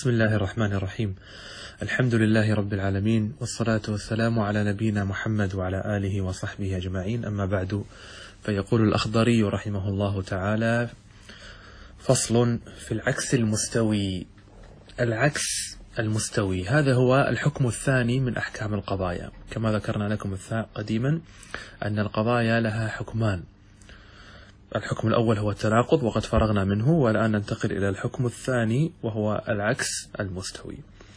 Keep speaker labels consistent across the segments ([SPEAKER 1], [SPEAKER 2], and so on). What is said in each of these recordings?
[SPEAKER 1] بسم الله الرحمن الرحيم. الحمد لله رب العالمين، والصلاة والسلام على نبينا محمد وعلى آله وصحبه أجمعين. أما بعد، فيقول الأخضري رحمه الله تعالى: فصل في العكس المستوي. العكس المستوي هذا هو الحكم الثاني من أحكام القضايا. كما ذكرنا لكم قديما أن القضايا لها حكمان. الحكم الأول هو التناقض وقد فرغنا منه، والآن ننتقل إلى الحكم الثاني وهو العكس المستوي.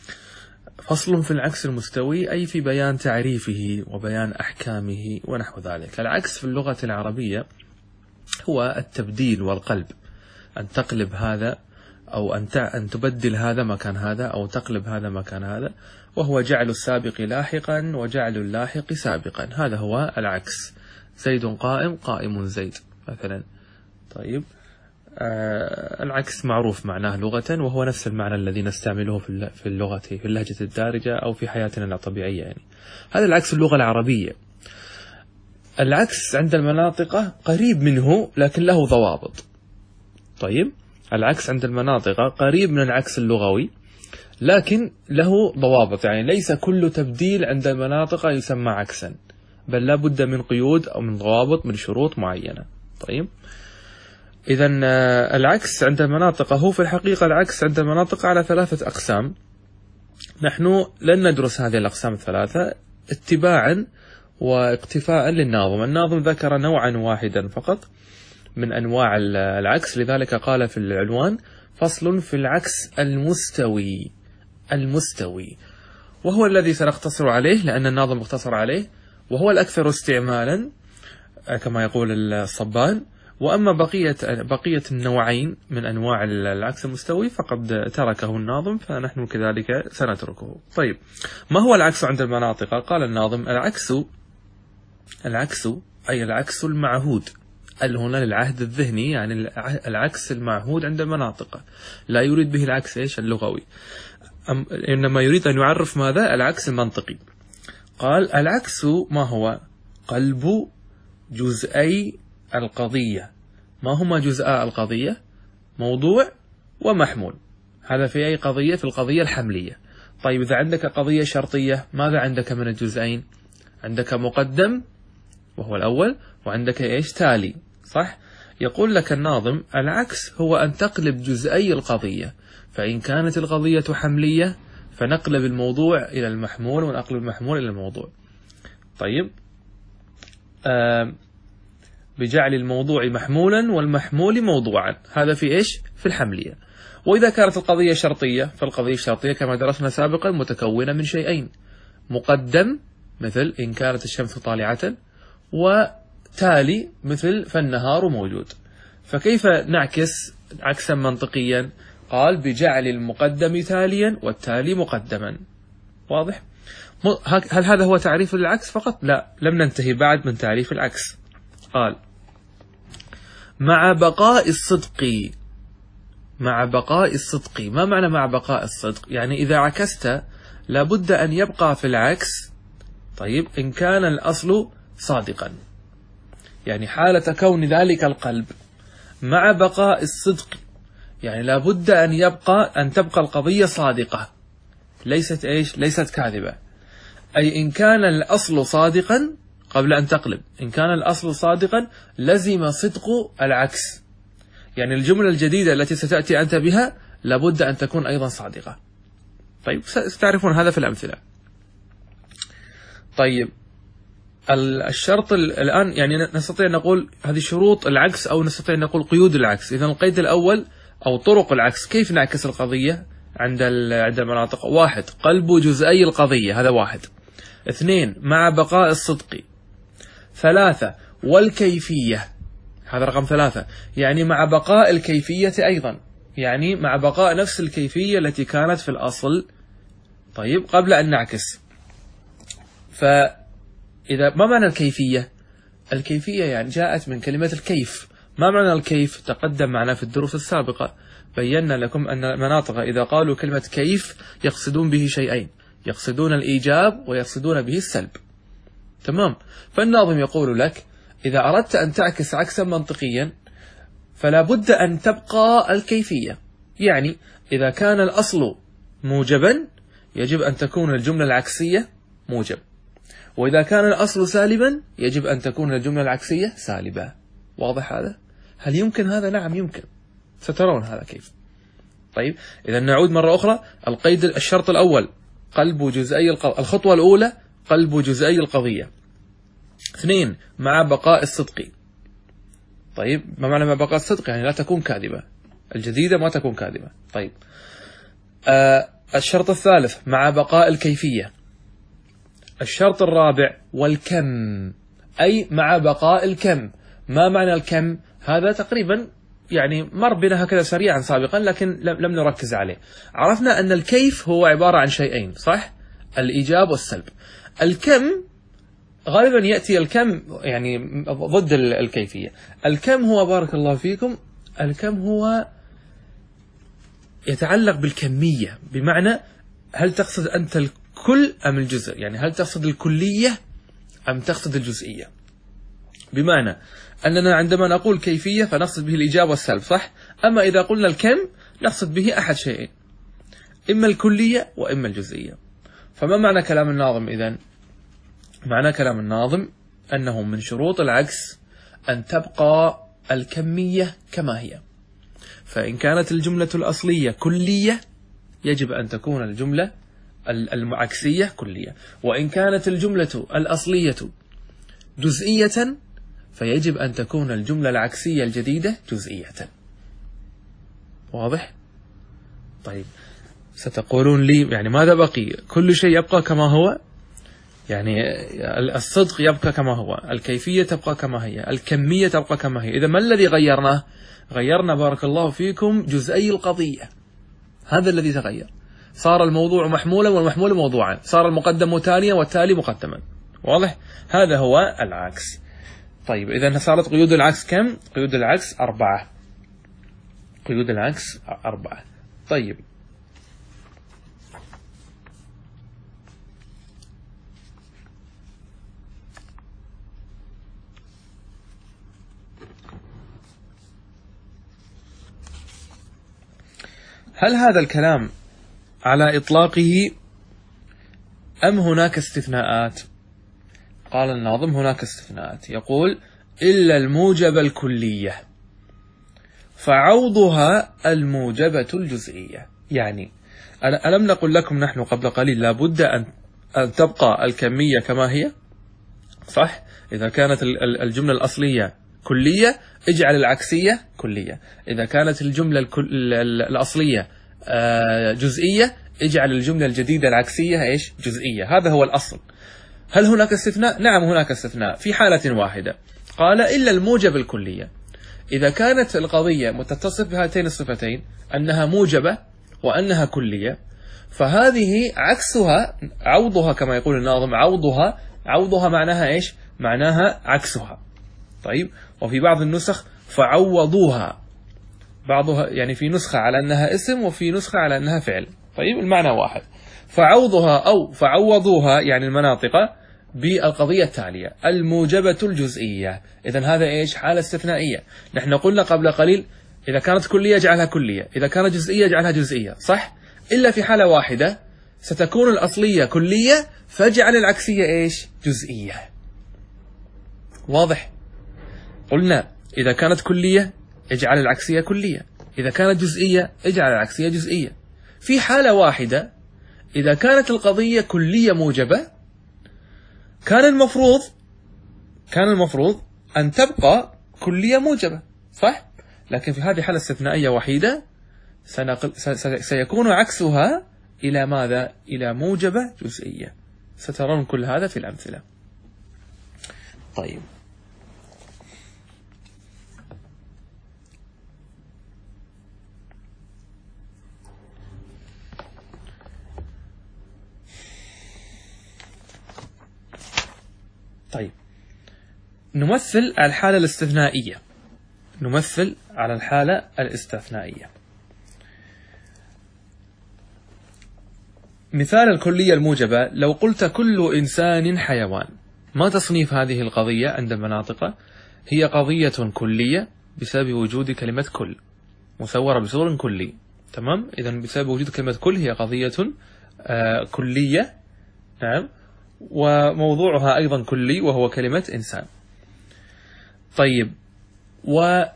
[SPEAKER 1] فصل في العكس المستوي أي في بيان تعريفه وبيان أحكامه ونحو ذلك. العكس في اللغة العربية هو التبديل والقلب، أن تقلب هذا أو أن تبدل هذا مكان هذا أو تقلب هذا مكان هذا، وهو جعل السابق لاحقا وجعل اللاحق سابقا. هذا هو العكس. زيد قائم، قائم زيد مثلا. طيب، العكس معروف معناه لغة، وهو نفس المعنى الذي نستعمله في اللغة في اللهجة الدارجة أو في حياتنا الطبيعية. يعني هذا العكس اللغة العربية. العكس عند المناطق قريب منه لكن له ضوابط. طيب، العكس عند المناطق قريب من العكس اللغوي لكن له ضوابط، يعني ليس كل تبديل عند المناطق يسمى عكسا، بل لا بد من قيود أو من ضوابط، من شروط معينة. طيب، إذا العكس عند المناطق هو في الحقيقة العكس عند المناطق على ثلاثة أقسام. نحن لن ندرس هذه الأقسام الثلاثة اتباعا واقتفاء للناظم. الناظم ذكر نوعا واحدا فقط من أنواع العكس، لذلك قال في العنوان: فصل في العكس المستوي. المستوي وهو الذي سنقتصر عليه لأن الناظم اقتصر عليه، وهو الأكثر استعمالا كما يقول الصبان. وأما بقية النوعين من أنواع العكس المستوي فقد تركه الناظم، فنحن كذلك سنتركه. طيب، ما هو العكس عند المناطق؟ قال الناظم: العكس أي العكس المعهود. هنا للعهد الذهني، يعني العكس المعهود عند المناطق، لا يريد به العكس اللغوي، إنما يريد أن يعرف ماذا؟ العكس المنطقي. قال: العكس ما هو؟ قلب جزئي القضية. ما هما جزءا القضية؟ موضوع ومحمول. هذا في أي قضية؟ في القضية الحملية. طيب، إذا عندك قضية شرطية ماذا عندك من الجزئين؟ عندك مقدم وهو الأول، وعندك إيش؟ تالي. صح؟ يقول لك الناظم: العكس هو أن تقلب جزئي القضية، فإن كانت القضية حملية فنقلب الموضوع إلى المحمول ونقلب المحمول إلى الموضوع. طيب، بجعل الموضوع محمولا والمحمول موضوعا. هذا في إيش؟ في الحملية. وإذا كانت القضية شرطية فالقضية الشرطية كما درسنا سابقا متكونة من شيئين: مقدم مثل إن كانت الشمس طالعة، وتالي مثل فالنهار موجود. فكيف نعكس عكسا منطقيا؟ قال: بجعل المقدم تاليا والتالي مقدما. واضح؟ هل هذا هو تعريف العكس فقط؟ لا، لم ننتهي بعد من تعريف العكس. قال: مع بقاء الصدق. مع بقاء الصدق. ما معنى مع بقاء الصدق؟ يعني إذا عكست لابد أن يبقى في العكس. طيب، إن كان الأصل صادقا، يعني حالة كون ذلك القلب مع بقاء الصدق، يعني لابد أن تبقى القضية صادقة، ليست إيش؟ ليست كاذبة. أي إن كان الأصل صادقا قبل أن تقلب، إن كان الأصل صادقا لزم صدق العكس، يعني الجملة الجديدة التي ستأتي أنت بها لابد أن تكون أيضا صادقة. طيب، ستعرفون هذا في الأمثلة. طيب، الشرط الآن يعني نستطيع أن نقول هذه شروط العكس، أو نستطيع أن نقول قيود العكس. إذن القيد الأول أو طرق العكس، كيف نعكس القضية عند المناطق؟ 1. قلب جزئي القضية، هذا 1. 2. مع بقاء الصدق. 3. والكيفية، هذا رقم 3، يعني مع بقاء الكيفية أيضا، يعني مع بقاء نفس الكيفية التي كانت في الأصل. طيب، قبل أن نعكس، فإذا ما معنى الكيفية؟ الكيفية يعني جاءت من كلمة الكيف. ما معنى الكيف؟ تقدم معنا في الدروس السابقة، بينا لكم أن المناطق إذا قالوا كلمة كيف يقصدون به شيئين: يقصدون الإيجاب ويقصدون به السلب. تمام؟ فالناظم يقول لك: إذا أردت أن تعكس عكسا منطقيا فلا بد أن تبقى الكيفية. يعني إذا كان الأصل موجبا يجب أن تكون الجملة العكسية موجب، وإذا كان الأصل سالبا يجب أن تكون الجملة العكسية سالبة. واضح هذا؟ هل يمكن هذا؟ نعم يمكن، سترون هذا كيف. طيب إذا نعود مرة أخرى. الشرط الأول قلب جزئي الخطوة الأولى قلب جزئي القضية. 2 مع بقاء الصدق. طيب ما معنى مع بقاء الصدق؟ يعني لا تكون كاذبة، الجديدة ما تكون كاذبة. طيب الشرط الثالث مع بقاء الكيفية. الشرط الرابع والكم، أي مع بقاء الكم. ما معنى الكم؟ هذا تقريبا يعني مر بنا هكذا سريعا سابقا لكن لم نركز عليه. عرفنا أن الكيف هو عبارة عن شيئين، صح؟ الإيجاب والسلب. الكم غالبا يأتي الكم يعني ضد الكيفية. الكم هو بارك الله فيكم، الكم هو يتعلق بالكمية، بمعنى هل تقصد أنت الكل أم الجزء؟ يعني هل تقصد الكلية أم تقصد الجزئية؟ بمعنى أننا عندما نقول كيفية فنقصد به الإيجاب والسلب، صح؟ أما إذا قلنا الكم نقصد به أحد شيئين، إما الكلية وإما الجزئية. فما معنى كلام الناظم إذن؟ معنى كلام الناظم أنه من شروط العكس أن تبقى الكمية كما هي. فإن كانت الجملة الأصلية كلية يجب أن تكون الجملة العكسية كلية، وإن كانت الجملة الأصلية جزئية فيجب أن تكون الجملة العكسية الجديدة جزئية. واضح؟ طيب ستقولون لي يعني ماذا بقي؟ كل شيء يبقى كما هو، يعني الصدق يبقى كما هو، الكيفية تبقى كما هي، الكمية تبقى كما هي. إذا ما الذي غيرناه؟ غيرنا بارك الله فيكم جزئي القضية، هذا الذي تغير. صار الموضوع محمولا والمحمول موضوعا، صار المقدم تاليا والتالي مقدما. واضح؟ هذا هو العكس. طيب إذا صارت قيود العكس كم؟ قيود العكس 4. قيود العكس 4. طيب هل هذا الكلام على إطلاقه أم هناك استثناءات؟ قال الناظم هناك استثناءات، يقول إلا الموجب الكلية فعوضها الموجبة الجزئية. يعني ألم نقل لكم نحن قبل قليل لابد أن تبقى الكمية كما هي، صح؟ إذا كانت الجملة الأصلية كلية اجعل العكسية كلية، إذا كانت الجملة الأصلية جزئية اجعل الجملة الجديدة العكسية إيش؟ جزئية. هذا هو الأصل. هل هناك استثناء؟ نعم هناك استثناء في حالة واحدة، قال إلا الموجب الكلية. إذا كانت القضية متتصف بهاتين الصفتين أنها موجبة وأنها كلية، فهذه عكسها عوضها كما يقول الناظم، عوضها معناها إيش؟ معناها عكسها. طيب وفي بعض النسخ فعوضوها، بعضها يعني في نسخة على أنها اسم وفي نسخة على أنها فعل. طيب المعنى واحد. فعوضها أو فعوضوها يعني المناطق بالقضية التالية الموجبة الجزئية. إذن هذا إيش؟ حالة استثنائية. نحن قلنا قبل قليل إذا كانت كلية اجعلها كلية، إذا كانت جزئية اجعلها جزئية، صح؟ إلا في حالة واحدة ستكون الأصلية كلية فاجعل العكسية إيش؟ جزئية. واضح؟ قلنا إذا كانت كلية اجعل العكسية كلية، إذا كانت جزئية اجعل العكسية جزئية. في حالة واحدة إذا كانت القضية كلية موجبة كان المفروض أن تبقى كلية موجبة، صح؟ لكن في هذه حالة استثنائية وحيدة سيكون عكسها إلى ماذا؟ إلى موجبة جزئية. سترون كل هذا في الأمثلة. طيب نمثل الحالة الاستثنائية. نمثل على الحالة الاستثنائية. مثال الكلية الموجبة، لو قلت كل إنسان حيوان، ما تصنيف هذه القضية عند المناطق؟ هي قضية كلية بسبب وجود كلمة كل مصورة بصور كلي. تمام. إذا بسبب وجود كلمة كل هي قضية كلية. نعم. وموضوعها أيضا كلي وهو كلمة إنسان. طيب، وهي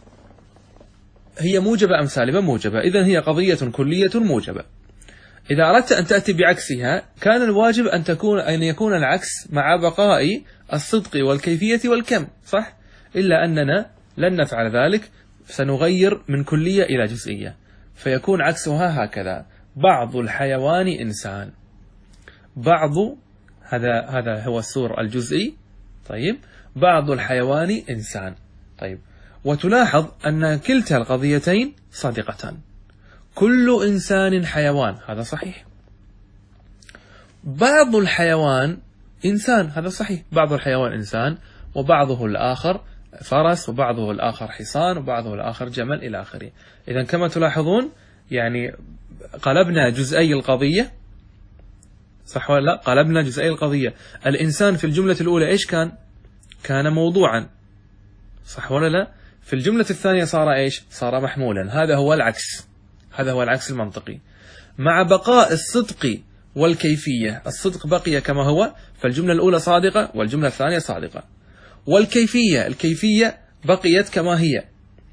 [SPEAKER 1] موجبة أم سالبة؟ موجبة. إذن هي قضية كلية موجبة. إذا أردت أن تأتي بعكسها كان الواجب أن يكون العكس مع بقاء الصدق والكيفية والكم، صح؟ إلا أننا لن نفعل ذلك، سنغير من كلية إلى جزئية، فيكون عكسها هكذا: بعض الحيوان إنسان. بعض، هذا هو السور الجزئي. طيب، بعض الحيوان إنسان. طيب، وتلاحظ أن كلتا القضيتين صادقتان. كل إنسان حيوان، هذا صحيح. بعض الحيوان إنسان، هذا صحيح. بعض الحيوان إنسان، وبعضه الآخر فرس، وبعضه الآخر حصان، وبعضه الآخر جمل، إلى آخره. إذن كما تلاحظون يعني قلبنا جزئي القضية، صح ولا لا؟ قلبنا جزئي القضية. الإنسان في الجملة الأولى إيش كان موضوعا، صح ولا لا؟ في الجملة الثانية صار إيش؟ صار محمولا. هذا هو العكس، هذا هو العكس المنطقي. مع بقاء الصدق والكيفية، الصدق بقي كما هو، فالجملة الأولى صادقة والجملة الثانية صادقة. الكيفية بقيت كما هي.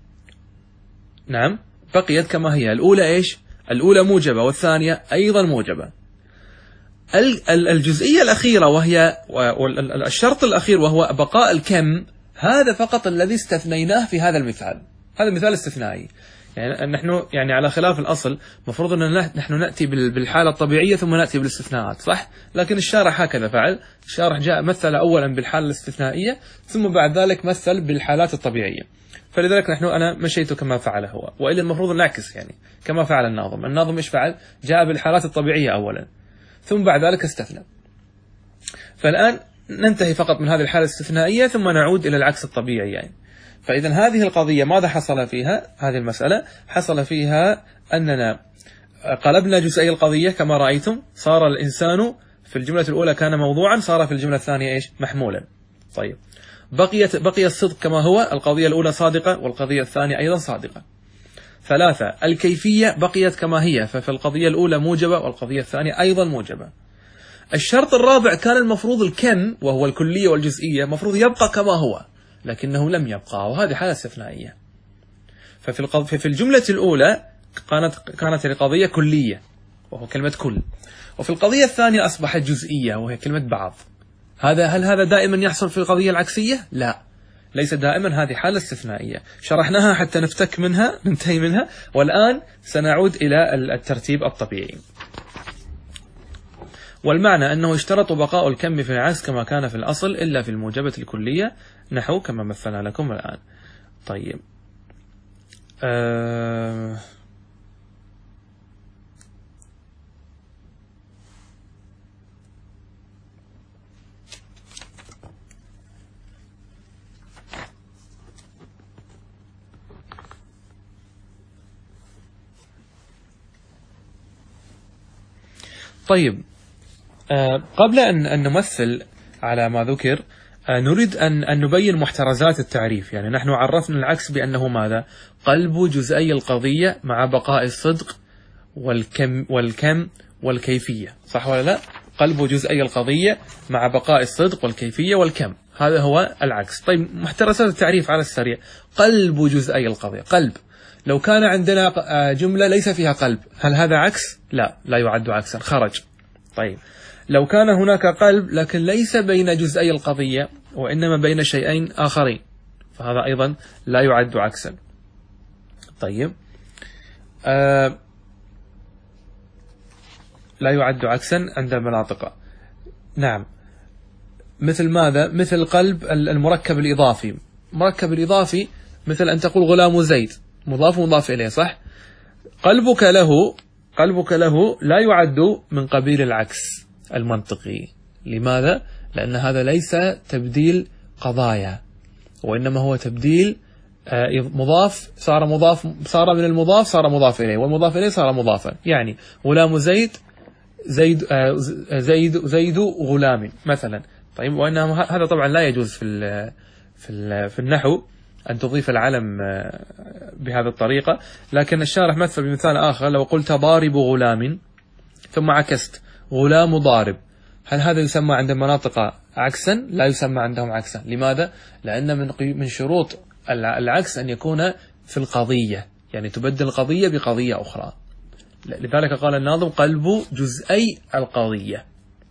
[SPEAKER 1] نعم، بقيت كما هي. الأولى إيش؟ الأولى موجبة والثانية أيضا موجبة. الجزئية الأخيرة وهي الشرط الأخير وهو بقاء الكم، هذا فقط الذي استثنيناه في هذا المثال. هذا مثال استثنائي. يعني نحن يعني على خلاف الأصل مفروض أن نحن نأتي بالحالة الطبيعية ثم نأتي بالاستثناءات، صح؟ لكن الشارح هكذا فعل. الشارح جاء مثل أولا بالحالة الاستثنائية ثم بعد ذلك مثل بالحالات الطبيعية. فلذلك أنا مشيت كما فعل هو، وإلا المفروض نعكس يعني كما فعل الناظم. الناظم إيش فعل؟ جاء بالحالات الطبيعية أولا ثم بعد ذلك استثنى. فالآن ننتهي فقط من هذه الحالة الاستثنائية ثم نعود إلى العكس الطبيعي يعني. فإذا هذه القضية ماذا حصل فيها؟ هذه المسألة حصل فيها أننا قلبنا جزئي القضية كما رأيتم. صار الإنسان في الجملة الأولى كان موضوعا، صار في الجملة الثانية إيش؟ محمولا. طيب، بقي الصدق كما هو، القضية الأولى صادقة والقضية الثانية أيضا صادقة. 3، الكيفية بقيت كما هي، ففي القضية الأولى موجبة والقضية الثانية أيضا موجبة. الشرط الرابع كان المفروض الكم وهو الكلية والجزئية مفروض يبقى كما هو، لكنه لم يبقى، وهذه حالة استثنائية. ففي الجملة الأولى كانت القضية كلية وهو كلمة كل، وفي القضية الثانية أصبحت جزئية وهي كلمة بعض. هل هذا دائما يحصل في القضية العكسية؟ لا، ليس دائما. هذه حالة استثنائية شرحناها حتى نفتك منها، ننتهي منها، والآن سنعود إلى الترتيب الطبيعي. والمعنى أنه اشترط بقاء الكم في العكس كما كان في الأصل إلا في الموجبة الكلية، نحو كما مثلنا لكم الآن. طيب، طيب، قبل أن نمثل على ما ذكر نريد أن نبين محترزات التعريف. يعني نحن عرفنا العكس بأنه ماذا؟ قلب جزئي القضية مع بقاء الصدق والكم والكيفية، صح ولا لا؟ قلب جزئي القضية مع بقاء الصدق والكيفية والكم، هذا هو العكس. طيب، محترزات التعريف على السريع. قلب جزئي القضية، قلب. لو كان عندنا جملة ليس فيها قلب، هل هذا عكس؟ لا يعد عكسا، خرج. طيب، لو كان هناك قلب لكن ليس بين جزئي القضية وإنما بين شيئين آخرين، فهذا أيضا لا يعد عكسا. طيب، لا يعد عكسا عند المناطق. نعم، مثل ماذا؟ مثل قلب المركب الإضافي. مركب الإضافي مثل أن تقول غلام زيد، مضاف ومضاف إليه، صح؟ قلبك له لا يعد من قبيل العكس المنطقي. لماذا؟ لأن هذا ليس تبديل قضايا، وإنما هو تبديل مضاف صار من المضاف صار مضاف إليه، والمضاف إليه صار مضافا. يعني غلام زيد غلام مثلا. طيب، وإنما هذا طبعا لا يجوز في النحو أن تضيف العلم بهذه الطريقة. لكن الشارح مثل بمثال آخر، لو قلت ضارب غلام ثم عكست غلام ضارب، هل هذا يسمى عند المناطق عكسا؟ لا يسمى عندهم عكسا. لماذا؟ لأن من شروط العكس أن يكون في القضية، يعني تبدل القضية بقضية أخرى. لذلك قال الناظم قلب جزئي القضية.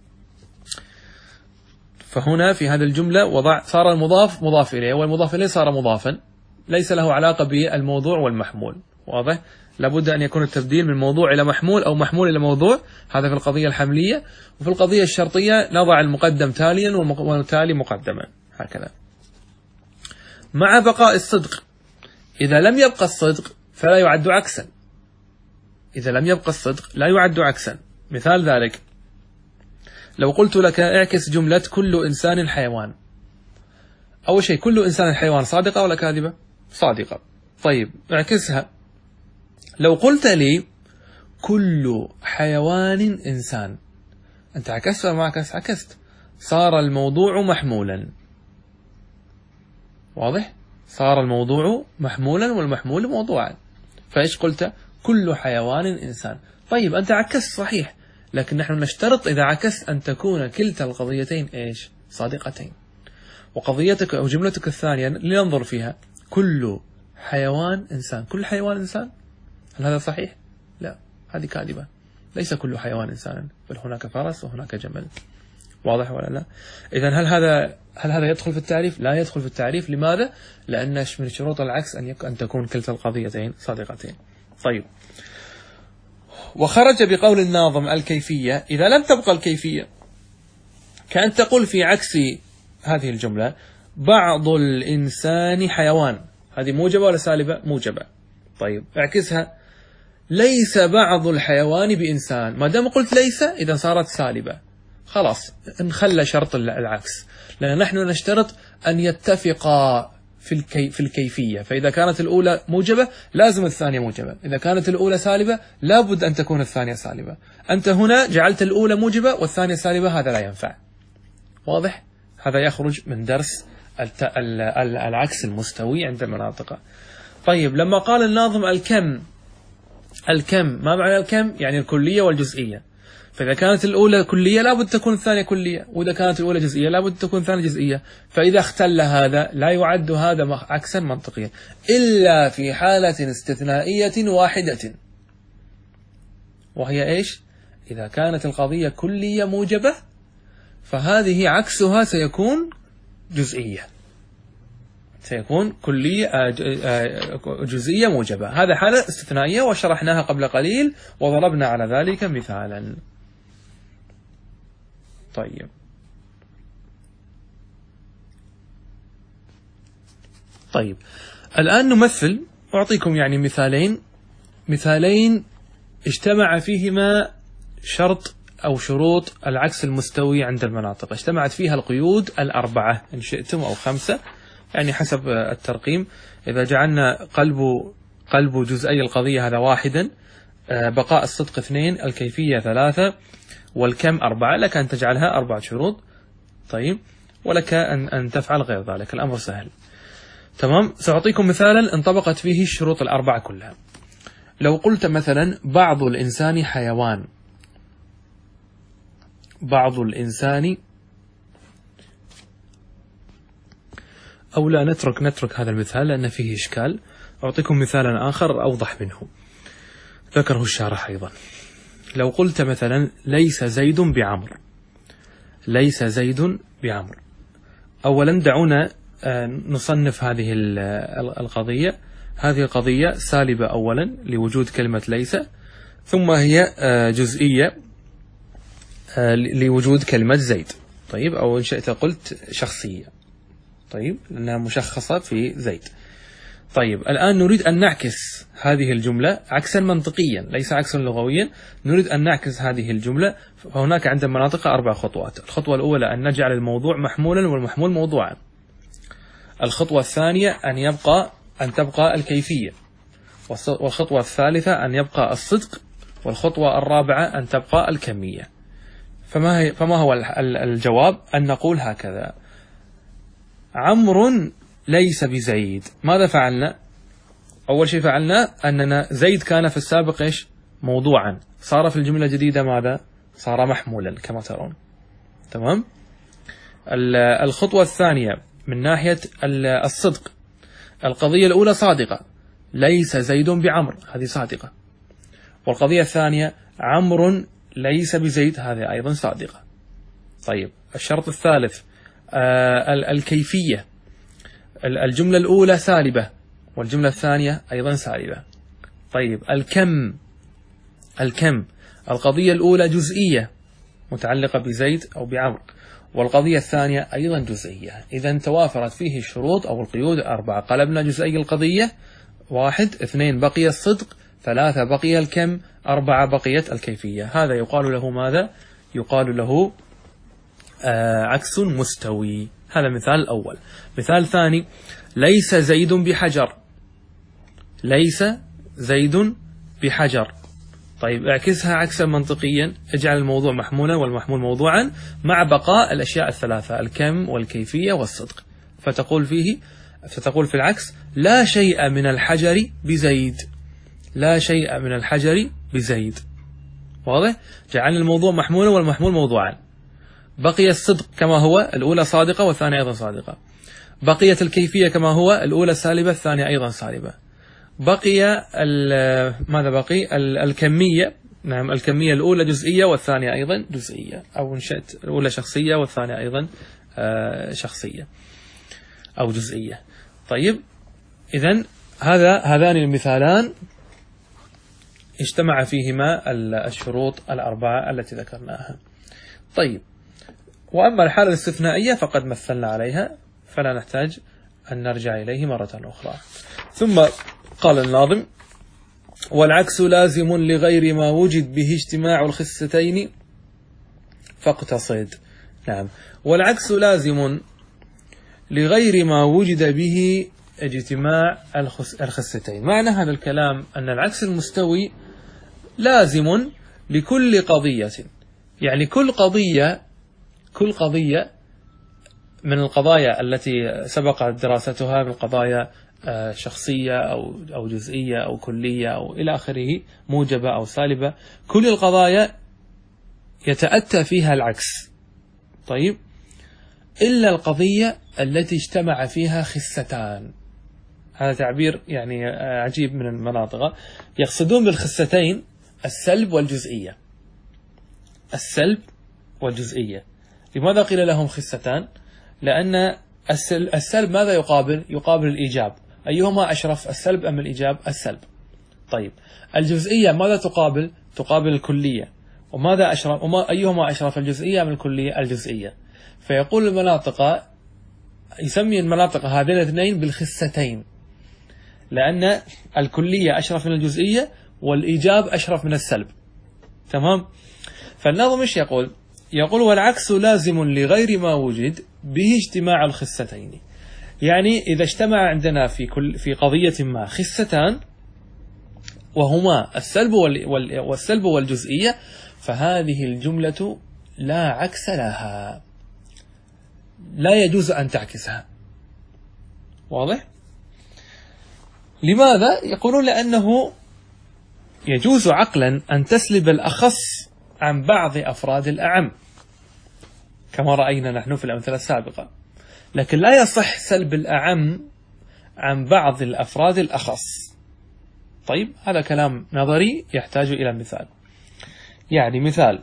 [SPEAKER 1] فهنا في هذه الجملة صار المضاف مضاف إليه، والمضاف إليه صار مضافا ليس له علاقة بالموضوع والمحمول. واضح؟ لابد أن يكون التبديل من موضوع إلى محمول أو محمول إلى موضوع، هذا في القضية الحملية. وفي القضية الشرطية نضع المقدم تاليا والتالي مقدما، هكذا مع بقاء الصدق. إذا لم يبقى الصدق فلا يعد عكسا. إذا لم يبقى الصدق لا يعد عكسا. مثال ذلك لو قلت لك اعكس جملة كل إنسان حيوان. أول شيء كل إنسان حيوان صادقة ولا كاذبة؟ صادقة. طيب اعكسها. لو قلت لي كل حيوان إنسان، أنت عكست ولا ما عكست؟ عكست. صار الموضوع محمولا. واضح؟ صار الموضوع محمولا والمحمول موضوعا. فإيش قلت؟ كل حيوان إنسان. طيب أنت عكست صحيح، لكن نحن نشترط إذا عكست أن تكون كلتا القضيتين إيش؟ صادقتين. وقضيتك أو جملتك الثانية لننظر فيها كل حيوان إنسان. كل حيوان إنسان، هل هذا صحيح؟ لا، هذه كاذبة. ليس كل حيوان إنسان، بل هناك فرس وهناك جمل. واضح ولا لا؟ إذن هل هذا يدخل في التعريف؟ لا يدخل في التعريف. لماذا؟ لأن من شروط العكس أن تكون كلتا القضيتين صادقتين. طيب، وخرج بقول الناظم الكيفية إذا لم تبقى الكيفية، كأن تقول في عكس هذه الجملة بعض الإنسان حيوان. هذه موجبة ولا سالبة؟ موجبة. طيب اعكسها ليس بعض الحيوان بإنسان. ما دام قلت ليس إذا صارت سالبة. خلاص نخلى شرط العكس، لأن نحن نشترط أن يتفقا في الكيفية. فإذا كانت الأولى موجبة لازم الثانية موجبة، إذا كانت الأولى سالبة لابد أن تكون الثانية سالبة. أنت هنا جعلت الأولى موجبة والثانية سالبة، هذا لا ينفع. واضح؟ هذا يخرج من درس العكس المستوي عند المناطق. طيب، لما قال الناظم الكم، ما معنى الكم؟ يعني الكلية والجزئية. فإذا كانت الأولى كلية لابد تكون الثانية كلية، وإذا كانت الأولى جزئية لابد تكون الثانية جزئية. فإذا اختل هذا لا يعد هذا عكسا منطقيا إلا في حالة استثنائية واحدة، وهي إيش؟ إذا كانت القضية كلية موجبة فهذه عكسها سيكون جزئية، سيكون كلية جزئية موجبة. هذا حالة استثنائية وشرحناها قبل قليل وضربنا على ذلك مثالا. طيب الآن نمثل، أعطيكم يعني مثالين اجتمع فيهما شرط أو شروط العكس المستوي عند المناطق، اجتمعت فيها القيود الأربعة إن شئتم أو 5، يعني حسب الترقيم. إذا جعلنا قلب جزئي القضية هذا 1، بقاء الصدق 2، الكيفية 3، والكم 4، لك أن تجعلها 4 شروط. طيب، ولك أن تفعل غير ذلك، الأمر سهل. تمام. سأعطيكم مثالا انطبقت فيه الشروط الأربعة كلها. لو قلت مثلا بعض الإنسان حيوان، بعض الإنسان، أو لا نترك هذا المثال لأن فيه إشكال. أعطيكم مثالا آخر أوضح منه ذكره الشارح أيضا. لو قلت مثلا ليس زيد بعمر، ليس زيد بعمر. أولا دعونا نصنف هذه القضية. هذه القضية سالبة أولا لوجود كلمة ليس، ثم هي جزئية لوجود كلمة زيد. طيب، أو إن شئت قلت شخصية، طيب، لأنها مشخصة في زيد. طيب، الآن نريد أن نعكس هذه الجملة عكسا منطقيا ليس عكسا لغويا. نريد أن نعكس هذه الجملة، فهناك عند المناطق 4 خطوات. الخطوة الأولى أن نجعل الموضوع محمولا والمحمول موضوعا. الخطوة الثانية أن تبقى الكيفية. والخطوة الثالثة أن يبقى الصدق. والخطوة الرابعة أن تبقى الكمية. فما هو الجواب؟ أن نقول هكذا: عمرو ليس بزيد. ماذا فعلنا؟ أول شيء فعلنا أننا زيد كان في السابق إيش؟ موضوعا، صار في الجملة الجديدة ماذا؟ صار محمولا كما ترون. تمام. الخطوة الثانية من ناحية الصدق، القضية الأولى صادقة، ليس زيد بعمر، هذه صادقة. والقضية الثانية عمرو ليس بزيد، هذه أيضا صادقة. طيب الشرط الثالث الكيفية، الجملة الأولى سالبة والجملة الثانية أيضا سالبة. طيب الكم، القضية الأولى جزئية متعلقة بزيد أو بعمر، والقضية الثانية أيضا جزئية. إذا توافرت فيه الشروط أو القيود 4. قلبنا جزئي القضية 1، 2 بقي الصدق، 3 بقي الكم، 4 بقيت الكيفية. هذا يقال له ماذا؟ يقال له عكس مستوي. هذا مثال الأول. مثال ثاني، ليس زيد بحجر، ليس زيد بحجر. طيب اعكسها عكسا منطقيا، اجعل الموضوع محمولا والمحمول موضوعا مع بقاء الأشياء الثلاثة، الكم والكيفية والصدق. فتقول في العكس لا شيء من الحجر بزيد، لا شيء من الحجر بزيد. واضح؟ جعلنا الموضوع محمولا والمحمول موضوعا. بقي الصدق كما هو، الأولى صادقة والثانية أيضا صادقة. بقيت الكيفية كما هو، الأولى سالبة الثانية أيضا سالبة. بقي ماذا بقي؟ الكمية. نعم، الكمية الأولى جزئية والثانية أيضا جزئية، أو إن شئت الأولى شخصية والثانية أيضا شخصية أو جزئية. طيب إذن هذان المثالان اجتمع فيهما الشروط 4 التي ذكرناها. طيب، وأما الحالة الاستثنائية فقد مثلنا عليها، فلا نحتاج أن نرجع إليه مرة أخرى. ثم قال الناظم: والعكس لازم لغير ما وجد به اجتماع الخستين فاقتصد. نعم، والعكس لازم لغير ما وجد به اجتماع الخستين. معنى هذا الكلام أن العكس المستوي لازم لكل قضية، يعني كل قضية من القضايا التي سبق دراستها، من قضايا شخصية أو جزئية أو كلية أو إلى آخره، موجبة أو سالبة، كل القضايا يتأتى فيها العكس. طيب، إلا القضية التي اجتمع فيها خستان. هذا تعبير يعني عجيب من المناطق، يقصدون بالخستين السلب والجزئية. السلب والجزئية. لماذا قيل لهم خستان؟ لأن السلب ماذا يقابل؟ يقابل الإيجاب. أيهما أشرف، السلب أم الإيجاب؟ السلب. طيب، الجزئية ماذا تقابل؟ تقابل الكلية. وماذا أشرف؟ أيهما أشرف، الجزئية أم الكلية؟ الجزئية. فيقول المناطق، يسمي المناطق هذين الاثنين بالخستين، لأن الكلية أشرف من الجزئية والإيجاب أشرف من السلب. تمام؟ فالناظم ايش يقول؟ يقول: والعكس لازم لغير ما وجد به اجتماع الخستين. يعني إذا اجتمع عندنا في قضية ما خستان وهما السلب والجزئية، فهذه الجملة لا عكس لها، لا يجوز أن تعكسها. واضح؟ لماذا؟ يقولون لأنه يجوز عقلا أن تسلب الأخص عن بعض أفراد الأعم كما رأينا نحن في الأمثلة السابقة، لكن لا يصح سلب الأعم عن بعض الأفراد الأخص. طيب، هذا كلام نظري يحتاج إلى مثال. يعني مثال،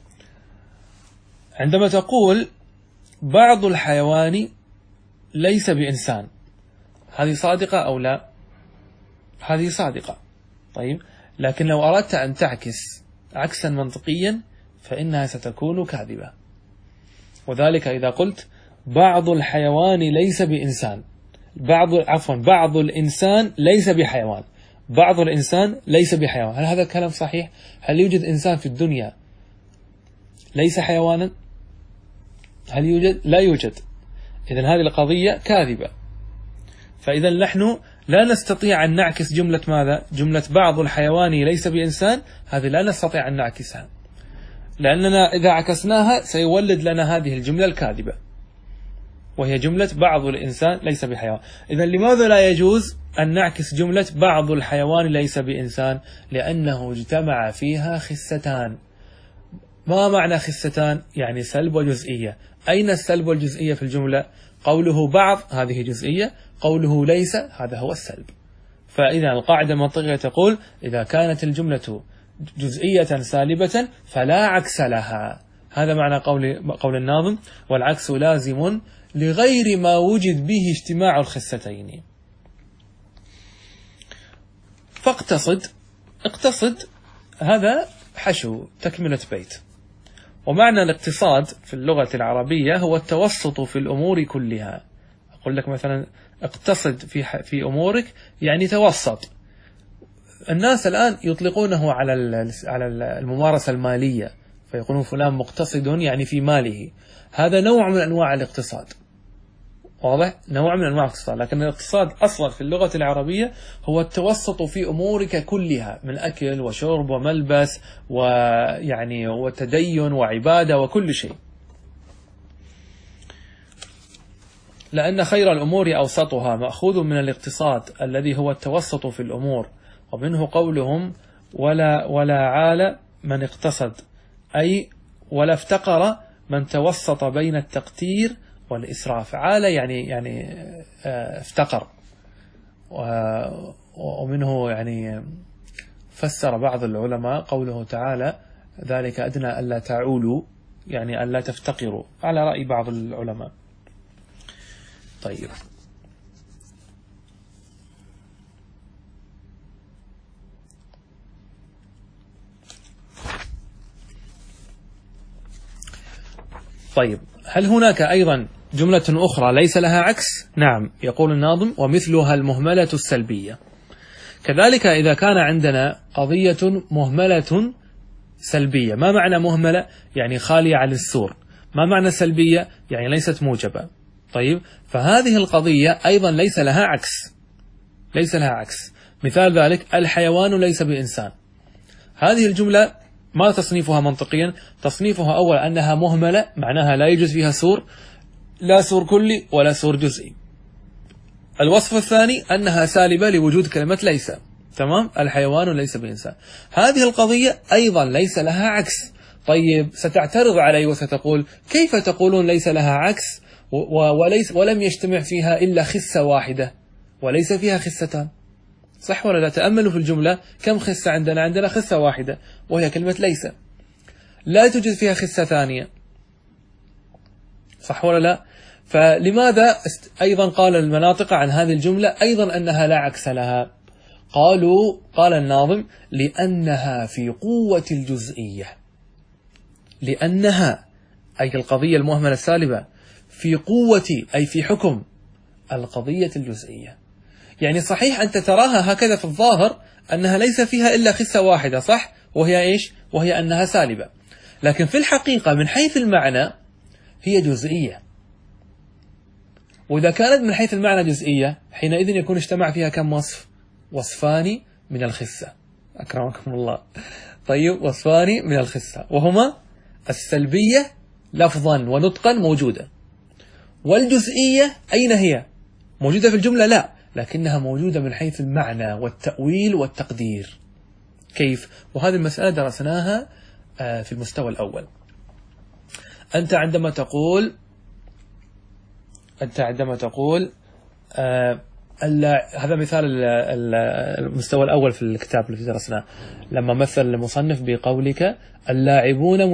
[SPEAKER 1] عندما تقول بعض الحيوان ليس بإنسان، هذه صادقة أو لا؟ هذه صادقة. طيب، لكن لو أردت أن تعكس عكسا منطقيا فإنها ستكون كاذبة. وذلك إذا قلت بعض الحيوان ليس بإنسان، بعض الإنسان ليس بحيوان، بعض الإنسان ليس بحيوان، هل هذا الكلام صحيح؟ هل يوجد إنسان في الدنيا ليس حيوانا؟ هل يوجد؟ لا يوجد. إذن هذه القضية كاذبة. فإذا نحن لا نستطيع أن نعكس جملة ماذا؟ جملة بعض الحيوان ليس بإنسان، هذه لا نستطيع أن نعكسها، لأننا إذا عكسناها سيولد لنا هذه الجملة الكاذبة. وهي جملة بعض الإنسان ليس بحيوان. إذا لماذا لا يجوز أن نعكس جملة بعض الحيوان ليس بإنسان؟ لأنه اجتمع فيها خستان. ما معنى خستان؟ يعني سلب وجزئية. أين السلب والجزئية في الجملة؟ قوله بعض هذه جزئية، قوله ليس هذا هو السلب. فإذا القاعدة المنطقية تقول إذا كانت الجملة جزئية سالبة فلا عكس لها. هذا معنى قول الناظم: والعكس لازم لغير ما وجد به اجتماع الخستين. اقتصد هذا حشو تكملة بيت. ومعنى الاقتصاد في اللغة العربية هو التوسط في الأمور كلها. أقول لك مثلا اقتصد في أمورك، يعني توسط. الناس الآن يطلقونه على الممارسة المالية، فيقولون فلان مقتصد يعني في ماله. هذا نوع من أنواع الاقتصاد، واضح؟ نوع من أنواع الاقتصاد. لكن الاقتصاد أصلا في اللغة العربية هو التوسط في أمورك كلها، من أكل وشرب وملبس ويعني وتدين وعبادة وكل شيء. لأن خير الأمور أوسطها، مأخوذ من الاقتصاد الذي هو التوسط في الأمور. ومنه قولهم: ولا عال من اقتصد، أي ولا افتقر من توسط بين التقتير والإسراف. عال يعني افتقر. ومنه يعني فسر بعض العلماء قوله تعالى: ذلك أدنى ألا تعولوا، يعني ألا تفتقروا، على رأي بعض العلماء. طيب، هل هناك أيضا جملة أخرى ليس لها عكس؟ نعم، يقول الناظم: ومثلها المهملة السلبية. كذلك إذا كان عندنا قضية مهملة سلبية. ما معنى مهملة؟ يعني خالية عن السور. ما معنى سلبية؟ يعني ليست موجبة. طيب، فهذه القضية أيضا ليس لها عكس. مثال ذلك: الحيوان ليس بإنسان. هذه الجملة ما تصنيفها منطقيا؟ تصنيفها أول أنها مهملة، معناها لا يوجد فيها سور، لا سور كلي ولا سور جزئي. الوصف الثاني أنها سالبة لوجود كلمة ليس. تمام، الحيوان ليس بإنسان. هذه القضية أيضا ليس لها عكس. طيب، ستعترض علي وستقول: كيف تقولون ليس لها عكس ولم يجتمع فيها إلا خسة واحدة وليس فيها خستان؟ صح ولا لا؟ تأملوا في الجملة، كم خسة عندنا خسة واحدة وهي كلمة ليس، لا توجد فيها خسة ثانية. صح ولا لا؟ فلماذا أيضا قال المناطق عن هذه الجملة أيضا أنها لا عكس لها؟ قال الناظم: لأنها في قوة الجزئية. لأنها أي القضية المهملة السالبة في قوة أي في حكم القضية الجزئية. يعني صحيح أنت تراها هكذا في الظاهر أنها ليس فيها إلا خسة واحدة، صح؟ وهي إيش؟ وهي أنها سالبة. لكن في الحقيقة من حيث المعنى هي جزئية. وإذا كانت من حيث المعنى جزئية، حينئذ يكون اجتمع فيها كم وصف؟ وصفان من الخسة. أكرمكم الله. طيب، وصفان من الخسة، وهما السلبية لفظا ونطقا موجودة، والجزئية أين هي؟ موجودة في الجملة؟ لا، لكنها موجودة من حيث المعنى والتأويل والتقدير. كيف؟ وهذه المسألة درسناها في المستوى الأول. أنت عندما تقول هذا مثال المستوى الأول في الكتاب الذي درسناه، لما مثل المصنف بقولك: اللاعبون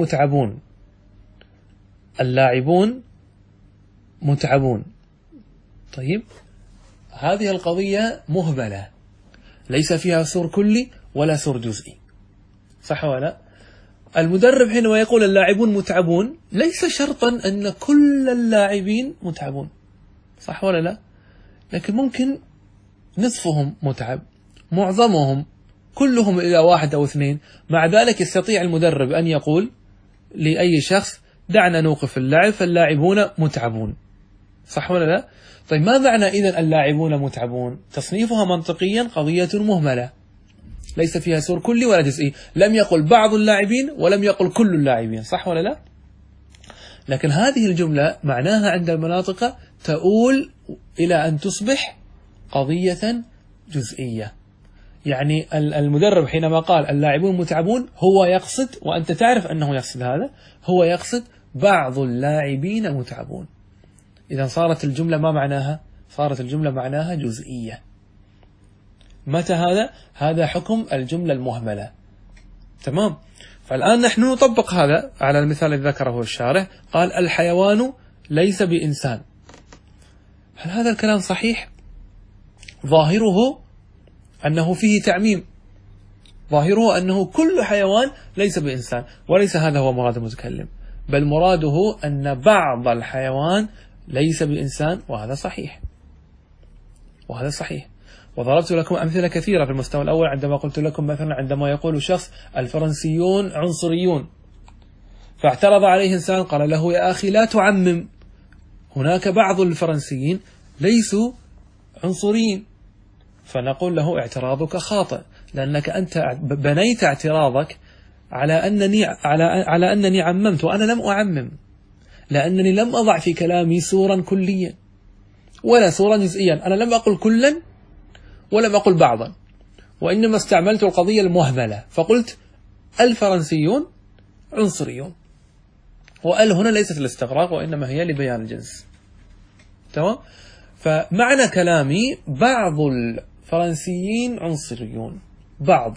[SPEAKER 1] متعبون. طيب، هذه القضية مهملة، ليس فيها سور كلي ولا سور جزئي، صح ولا؟ المدرب حينما يقول اللاعبون متعبون ليس شرطا أن كل اللاعبين متعبون، صح ولا لا؟ لكن ممكن نصفهم متعب، معظمهم، كلهم إلى واحد أو اثنين. مع ذلك يستطيع المدرب أن يقول لأي شخص: دعنا نوقف اللعب فاللاعبون متعبون، صح ولا لا؟ طيب، ما معنى إذن اللاعبون متعبون؟ تصنيفها منطقيا قضية مهملة ليس فيها سور كلي ولا جزئي. لم يقل بعض اللاعبين ولم يقل كل اللاعبين، صح ولا لا؟ لكن هذه الجملة معناها عند المناطق تؤول إلى أن تصبح قضية جزئية. يعني المدرب حينما قال اللاعبون متعبون هو يقصد، وأنت تعرف أنه يقصد هذا، هو يقصد بعض اللاعبين متعبون. إذا صارت الجملة ما معناها؟ صارت الجملة معناها جزئية. متى هذا؟ هذا حكم الجملة المهملة. تمام. فالآن نحن نطبق هذا على المثال الذي ذكره الشارح، قال الحيوان ليس بإنسان. هل هذا الكلام صحيح؟ ظاهره أنه فيه تعميم، ظاهره أنه كل حيوان ليس بإنسان، وليس هذا هو مراد المتكلم، بل مراده أن بعض الحيوان ليس بإنسان، وهذا صحيح، وهذا صحيح. وضربت لكم أمثلة كثيرة في المستوى الأول عندما قلت لكم مثلا عندما يقول شخص الفرنسيون عنصريون، فاعترض عليه إنسان قال له يا أخي لا تعمم، هناك بعض الفرنسيين ليسوا عنصريين. فنقول له اعتراضك خاطئ، لأنك أنت بنيت اعتراضك على أنني عممت، وأنا لم أعمم، لأنني لم أضع في كلامي صورا كليا ولا صورا جزئيا. أنا لم أقل كلا ولم أقل بعضا، وإنما استعملت القضية المهملة، فقلت الفرنسيون عنصريون، وال هنا ليست الاستغراق وإنما هي لبيان الجنس. تمام. فمعنى كلامي بعض الفرنسيين عنصريون، بعض،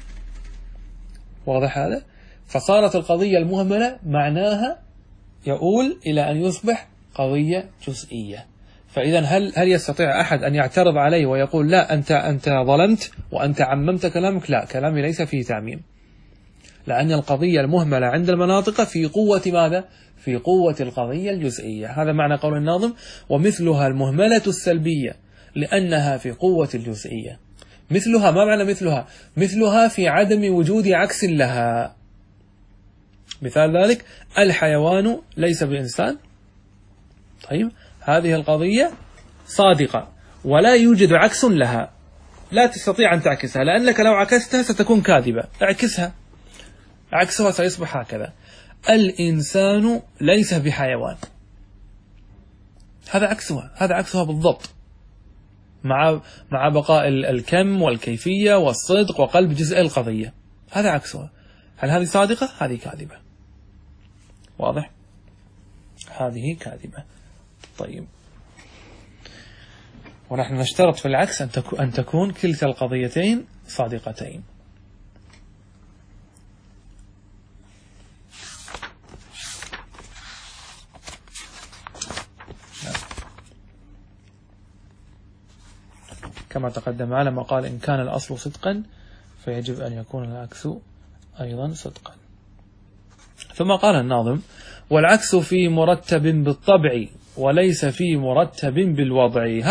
[SPEAKER 1] واضح هذا؟ فصارت القضية المهملة معناها يؤول إلى أن يصبح قضية جزئية. فإذا هل يستطيع أحد أن يعترض علي ويقول لا أنت ظلمت وأنت عممت كلامك؟ لا، كلامي ليس فيه تعميم، لأن القضية المهملة عند المناطق في قوة ماذا؟ في قوة القضية الجزئية. هذا معنى قول الناظم ومثلها المهملة السلبية لأنها في قوة الجزئية. مثلها، ما معنى مثلها؟ مثلها في عدم وجود عكس لها. مثال ذلك الحيوان ليس بإنسان. طيب، هذه القضية صادقة ولا يوجد عكس لها، لا تستطيع أن تعكسها، لأنك لو عكستها ستكون كاذبة. اعكسها، عكسها سيصبح هكذا: الإنسان ليس بحيوان. هذا عكسها بالضبط، مع بقاء الكم والكيفية والصدق وقلب جزء القضية. هذا عكسها. هل هذه صادقة؟ هذه كاذبة. واضح؟ هذه كاذبة. طيب، ونحن نشترط في العكس أن تكون كلتا القضيتين صادقتين. كما تقدم على ما قال إن كان الأصل صدقا فيجب أن يكون العكس أيضا صدقا. ثم قال الناظم والعكس في مرتب بالطبع وليس في مرتب بالوضع.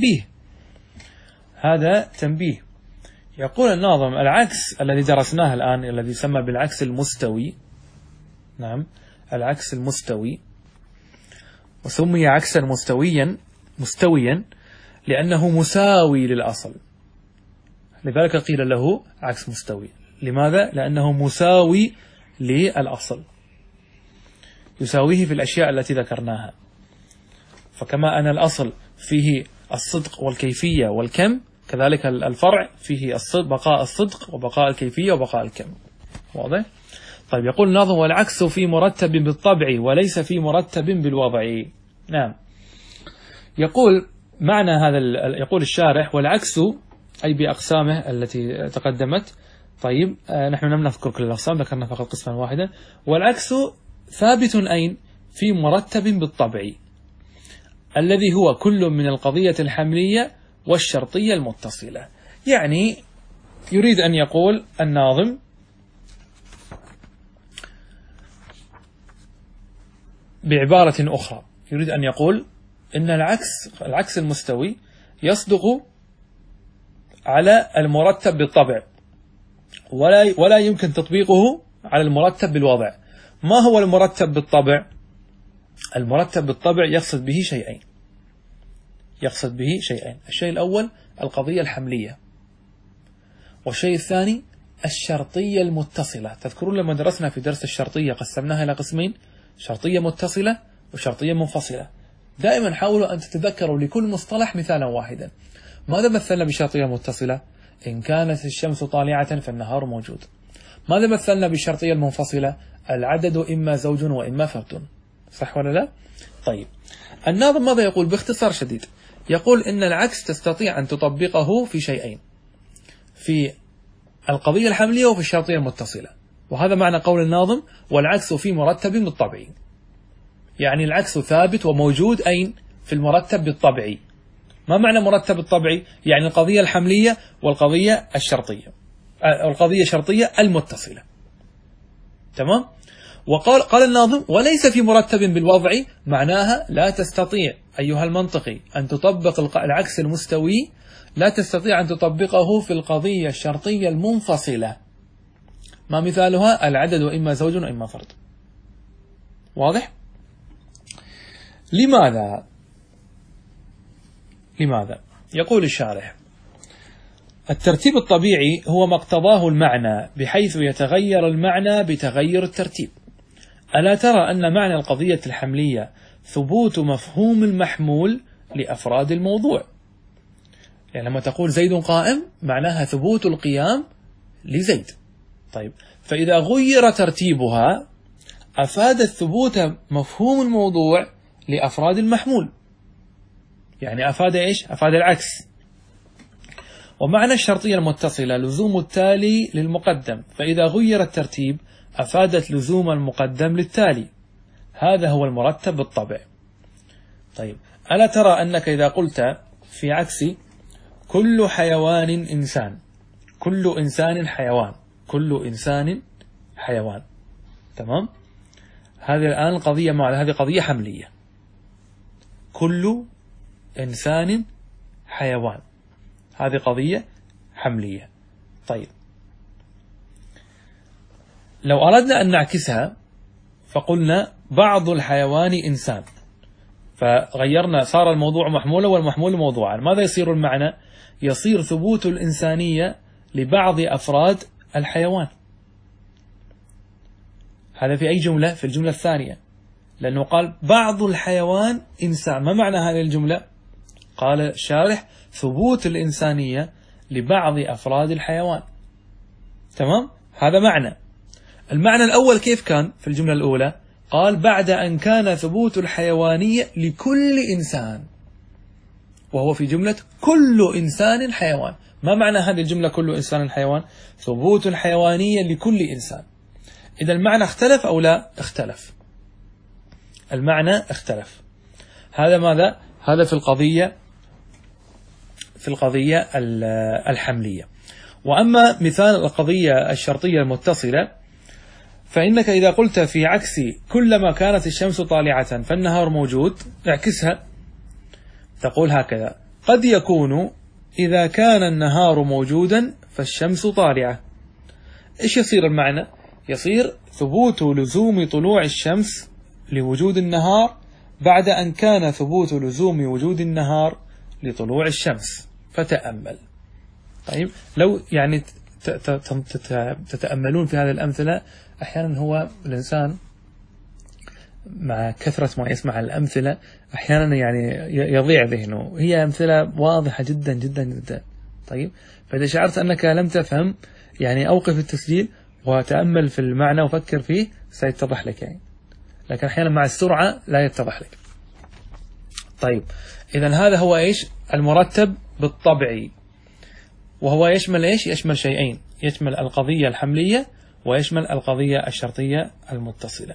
[SPEAKER 1] هذا تنبيه. يقول الناظم العكس الذي درسناه الآن الذي يسمى بالعكس المستوي، نعم العكس المستوي، وسمي عكسا مستويا لأنه مساوي للأصل، لذلك قيل له عكس مستوي. لماذا؟ لأنه مساوي للأصل، يساويه في الأشياء التي ذكرناها. فكما أن الأصل فيه الصدق والكيفية والكم، كذلك الفرع فيه بقاء الصدق وبقاء الكيفية وبقاء الكم. واضح؟ طيب، يقول الناظم والعكس في مرتب بالطبع وليس في مرتب بالوضع. نعم، يقول معنى هذا، يقول الشارح والعكس أي بأقسامه التي تقدمت. طيب، نحن لم نذكر كل الأقسام، ذكرنا فقط قسما واحدا. والعكس ثابت أين؟ في مرتب بالطبع الذي هو كل من القضية الحملية والشرطية المتصلة. يعني يريد أن يقول الناظم بعبارة أخرى، يريد أن يقول إن العكس المستوي يصدق على المرتب بالطبع ولا يمكن تطبيقه على المرتب بالوضع. ما هو المرتب بالطبع؟ المرتب بالطبع يقصد به شيئين. الشيء الأول القضية الحملية، والشيء الثاني الشرطية المتصلة. تذكرون لما درسنا في درس الشرطية قسمناها إلى قسمين: شرطية متصلة وشرطية منفصلة. دائما حاولوا أن تتذكروا لكل مصطلح مثالا واحدا. ماذا مثلنا بالشرطية المتصلة؟ إن كانت الشمس طالعة فالنهار موجود. ماذا مثلنا بالشرطية المنفصلة؟ العدد إما زوج وإما فرد. صح ولا لا؟ طيب، الناظم ماذا يقول باختصار شديد؟ يقول إن العكس تستطيع أن تطبقه في شيئين، في القضية الحملية وفي الشرطية المتصلة. وهذا معنى قول الناظم: والعكس في مرتب بالطبع. يعني العكس ثابت وموجود أين؟ في المرتب بالطبعي. ما معنى مرتب بالطبعي؟ يعني القضية الحملية والقضية الشرطية، القضية الشرطية المتصلة. تمام؟ قال الناظم: وليس في مرتب بالوضع، معناها لا تستطيع أيها المنطقي أن تطبق العكس المستوي، لا تستطيع أن تطبقه في القضية الشرطية المنفصلة. ما مثالها؟ العدد إما زوج وإما فرد. واضح؟ لماذا؟ يقول الشارح: الترتيب الطبيعي هو ما اقتضاه المعنى، بحيث يتغير المعنى بتغير الترتيب. ألا ترى أن معنى القضية الحملية ثبوت مفهوم المحمول لأفراد الموضوع؟ يعني لما تقول زيد قائم معناها ثبوت القيام لزيد. طيب، فإذا غير ترتيبها أفادت ثبوت مفهوم الموضوع لأفراد المحمول. يعني أفاد إيش؟ أفاد العكس. ومعنى الشرطية المتصلة لزوم التالي للمقدم، فإذا غير الترتيب أفادت لزوم المقدم للتالي. هذا هو المرتب بالطبع. طيب، ألا ترى أنك إذا قلت في عكس كل حيوان إنسان، كل إنسان حيوان، كل إنسان حيوان. تمام؟ هذه الآن القضية هذه قضية حملية. كل إنسان حيوان، هذه قضية حملية. طيب، لو أردنا أن نعكسها فقلنا بعض الحيوان إنسان، فغيرنا، صار الموضوع محمولا والمحمول موضوعا. ماذا يصير المعنى؟ يصير ثبوت الإنسانية لبعض أفراد الحيوان. هذا في أي جملة؟ في الجملة الثانية، لأنه قال بعض الحيوان إنسان. ما معنى هذه الجملة؟ قال الشارح: ثبوت الإنسانية لبعض أفراد الحيوان. تمام؟ هذا معنى. المعنى الأول كيف كان في الجملة الأولى؟ قال: بعد أن كان ثبوت الحيوانية لكل إنسان، وهو في جملة كل إنسان حيوان. ما معنى هذه الجملة كل إنسان حيوان؟ ثبوت الحيوانية لكل إنسان. إذا المعنى اختلف أو لا؟ اختلف. المعنى اختلف. هذا ماذا؟ هذا في القضية الحملية. وأما مثال القضية الشرطية المتصلة، فإنك إذا قلت في عكس كلما كانت الشمس طالعة فالنهار موجود، اعكسها، تقول هكذا: قد يكون إذا كان النهار موجودا فالشمس طالعة. إيش يصير المعنى؟ يصير ثبوت لزوم طلوع الشمس لوجود النهار بعد أن كان ثبوت لزوم وجود النهار لطلوع الشمس. فتأمل. طيب، لو يعني تتأملون في هذه الأمثلة، أحيانا هو الإنسان مع كثرة ما يسمع الأمثلة أحيانا يعني يضيع ذهنه. هي أمثلة واضحة جدا جدا جدا. طيب، فإذا شعرت أنك لم تفهم يعني أوقف التسجيل وتأمل في المعنى وفكر فيه، سيتضح لك يعني. لكن أحيانا مع السرعة لا يتضح لك. طيب، إذا هذا هو إيش؟ المرتب بالطبعي، وهو يشمل إيش؟ يشمل شيئين، يشمل القضية الحملية ويشمل القضية الشرطية المتصلة.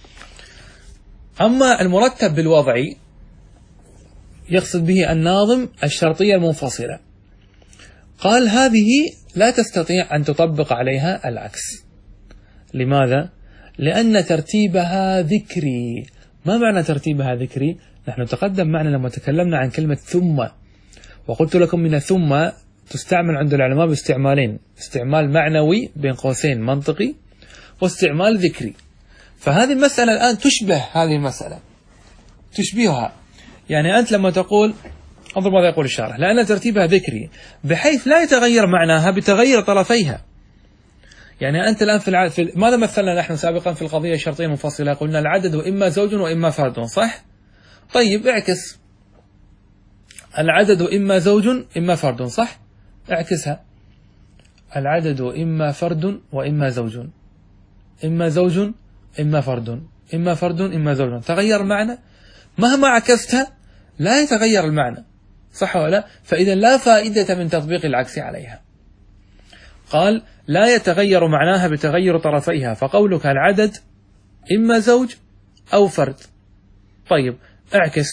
[SPEAKER 1] أما المرتب بالوضعي يقصد به الناظم الشرطية المنفصلة. قال: هذه لا تستطيع أن تطبق عليها العكس. لماذا؟ لأن ترتيبها ذكري. ما معنى ترتيبها ذكري؟ نحن تقدم معنا لما تكلمنا عن كلمة ثم، وقلت لكم من ثم تستعمل عند العلماء باستعمالين: استعمال معنوي بين قوسين منطقي، واستعمال ذكري. فهذه المسألة الآن تشبه هذه المسألة، تشبهها. يعني أنت لما تقول، انظر ماذا يقول الشارح: لأن ترتيبها ذكري بحيث لا يتغير معناها بتغير طرفيها. يعني أنت الآن ماذا مثلنا نحن سابقا في القضية الشرطية المنفصلة؟ قلنا العدد إما زوج وإما فرد، صح؟ طيب اعكس، العدد إما زوج إما فرد، صح؟ اعكسها، العدد إما فرد وإما زوج، إما زوج إما فرد، إما فرد إما زوج. تغير المعنى؟ مهما عكستها لا يتغير المعنى، صح ولا لا؟ فإذا لا فائدة من تطبيق العكس عليها. قال لا يتغير معناها بتغير طرفيها، فقولك العدد إما زوج أو فرد. طيب اعكس،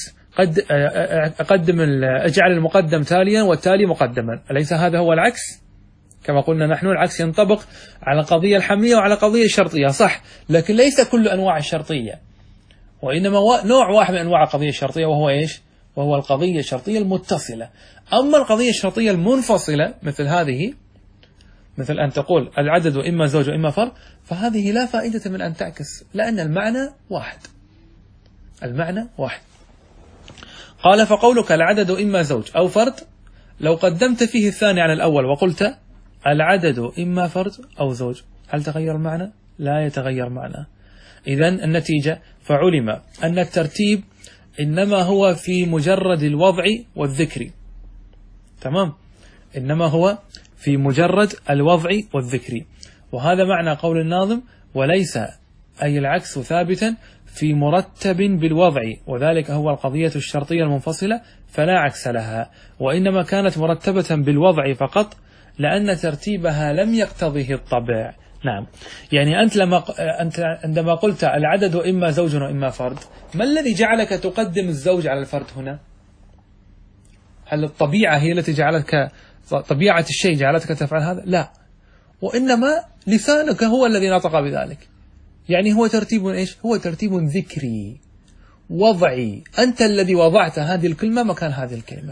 [SPEAKER 1] اجعل المقدم تاليا والتالي مقدما، أليس هذا هو العكس؟ كما قلنا نحن العكس ينطبق على القضية الحملية وعلى القضية الشرطية، صح، لكن ليس كل أنواع الشرطية، وإنما نوع واحد من أنواع القضية الشرطية، وهو إيش؟ وهو القضية الشرطية المتصلة. أما القضية الشرطية المنفصلة مثل هذه، مثل أن تقول العدد إما زوج وإما فرد، فهذه لا فائدة من أن تعكس، لأن المعنى واحد، المعنى واحد. قال فقولك العدد إما زوج أو فرد، لو قدمت فيه الثاني على الأول وقلت العدد إما فرد أو زوج، هل تغير المعنى؟ لا يتغير معنى. إذن النتيجة فعلم أن الترتيب إنما هو في مجرد الوضع والذكر، تمام، إنما هو في مجرد الوضع والذكر. وهذا معنى قول الناظم وليس أي العكس ثابتا في مرتب بالوضع، وذلك هو القضية الشرطية المنفصلة فلا عكس لها، وإنما كانت مرتبة بالوضع فقط لأن ترتيبها لم يقتضيه الطبع. نعم، يعني أنت عندما قلت العدد إما زوج وإما فرد، ما الذي جعلك تقدم الزوج على الفرد هنا؟ هل الطبيعة هي التي جعلتك، طبيعة الشيء جعلتك تفعل هذا؟ لا، وإنما لسانك هو الذي نطق بذلك. يعني هو ترتيب إيش؟ هو ترتيب ذكري وضعي، أنت الذي وضعت هذه الكلمة مكان هذه الكلمة.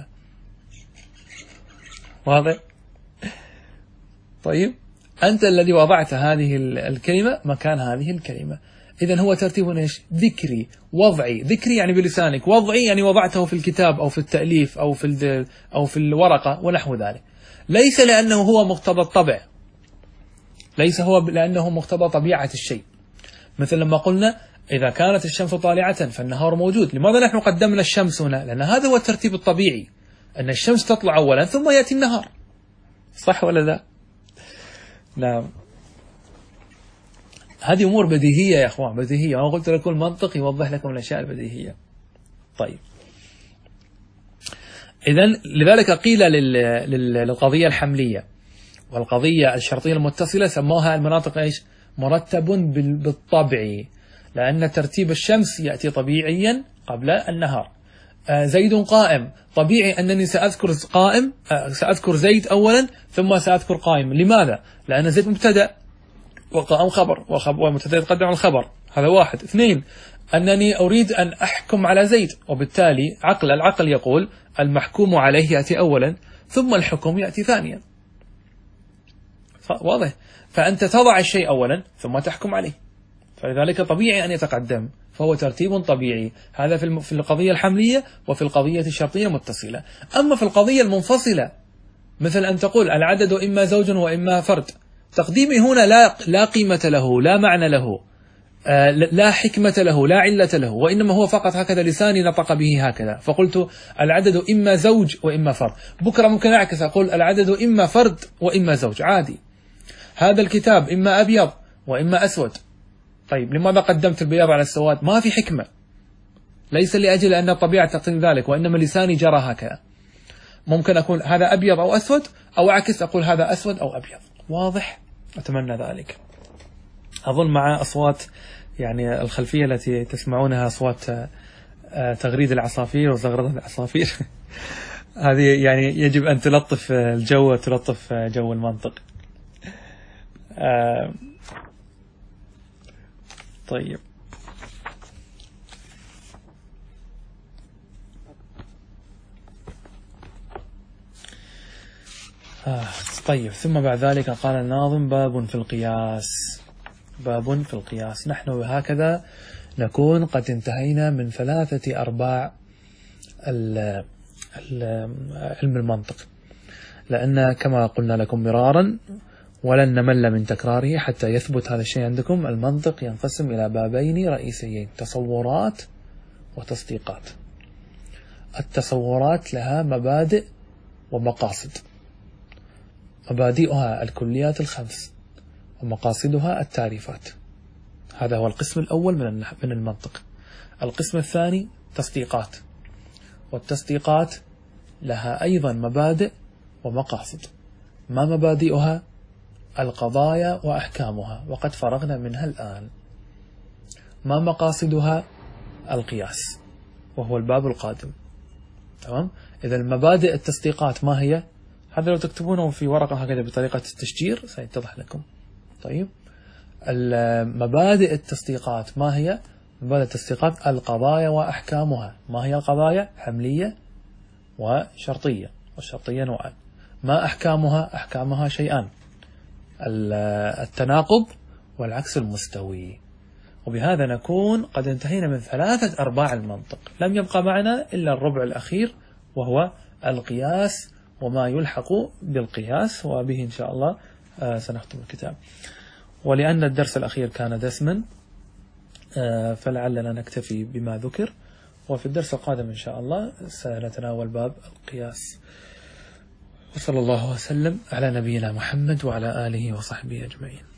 [SPEAKER 1] واضح؟ طيب، أنت الذي وضعت هذه الكلمة مكان هذه الكلمة. إذن هو ترتيب إيش؟ ذكري وضعي. ذكري يعني بلسانك، وضعي يعني وضعته في الكتاب أو في التأليف أو في الورقة ونحو ذلك. ليس لأنه هو مقتضى الطبع، ليس هو لأنه مقتضى طبيعة الشيء. مثل لما قلنا إذا كانت الشمس طالعة فالنهار موجود، لماذا نحن قدمنا الشمس هنا؟ لأن هذا هو الترتيب الطبيعي، أن الشمس تطلع أولا ثم يأتي النهار، صح ولا لا؟ نعم، هذه أمور بديهية يا أخوان، بديهية. أنا قلت لكم المنطق يوضح لكم الأشياء البديهية. طيب، إذن لذلك قيل للقضية الحملية والقضية الشرطية المتصلة سموها المناطق إيش؟ مرتب بالطبع، لأن ترتيب الشمس يأتي طبيعيا قبل النهار. زيد قائم، طبيعي أنني سأذكر قائم، سأذكر زيد أولا ثم سأذكر قائم. لماذا؟ لأن زيد مبتدأ وقائم خبر، والمبتدأ يتقدم على الخبر، هذا واحد. اثنين، أنني أريد أن أحكم على زيد، وبالتالي العقل يقول المحكوم عليه يأتي أولا ثم الحكم يأتي ثانيا. واضح؟ فأنت تضع الشيء أولا ثم تحكم عليه، فلذلك طبيعي أن يتقدم، فهو ترتيب طبيعي. هذا في القضية الحملية وفي القضية الشرطية المتصلة. أما في القضية المنفصلة مثل أن تقول العدد إما زوج وإما فرد، تقديمي هنا لا قيمة له، لا معنى له، لا حكمة له، لا علة له، وإنما هو فقط هكذا لساني نطق به هكذا، فقلت العدد إما زوج وإما فرد. بكرة ممكن أعكس أقول العدد إما فرد وإما زوج، عادي. هذا الكتاب إما أبيض وإما أسود. طيب، لماذا قدمت البياض على السواد؟ ما في حكمة، ليس لأجل أن الطبيعة تقتضي ذلك، وإنما لساني جرى هكذا. ممكن أقول هذا أبيض أو أسود، أو أعكس أقول هذا أسود أو أبيض. واضح؟ أتمنى ذلك. أظن مع أصوات يعني الخلفية التي تسمعونها أصوات تغريد العصافير وزغرد العصافير هذه يعني يجب أن تلطف الجو وتلطف جو المنطق. طيب، طيب، ثم بعد ذلك قال الناظم باب في القياس. باب في القياس. نحن هكذا نكون قد انتهينا من 3/4 علم المنطق، لأن كما قلنا لكم مرارا ولن نمل من تكراره حتى يثبت هذا الشيء عندكم. المنطق ينقسم إلى بابين رئيسيين، تصورات وتصديقات. التصورات لها مبادئ ومقاصد. مبادئها الكليات الخمس، ومقاصدها التعريفات. هذا هو القسم الأول من المنطق. القسم الثاني تصديقات، والتصديقات لها أيضا مبادئ ومقاصد. ما مبادئها؟ القضايا وأحكامها، وقد فرغنا منها الآن. ما مقاصدها؟ القياس، وهو الباب القادم. تمام؟ إذا مبادئ التصديقات ما هي؟ هذا لو تكتبونه في ورقة هكذا بطريقة التشجير سيتضح لكم. طيب، مبادئ التصديقات ما هي؟ مبادئ التصديقات القضايا وأحكامها. ما هي القضايا؟ حملية وشرطية، والشرطية نوعان. ما أحكامها؟ أحكامها شيئان: التناقض والعكس المستوي. وبهذا نكون قد انتهينا من 3/4 المنطق. لم يبقى معنا إلا الربع الأخير، وهو القياس وما يلحق بالقياس، وبه إن شاء الله سنختم الكتاب. ولأن الدرس الأخير كان دسما، فلعلنا نكتفي بما ذكر، وفي الدرس القادم إن شاء الله سنتناول باب القياس. وصلى الله وسلم على نبينا محمد وعلى آله وصحبه أجمعين.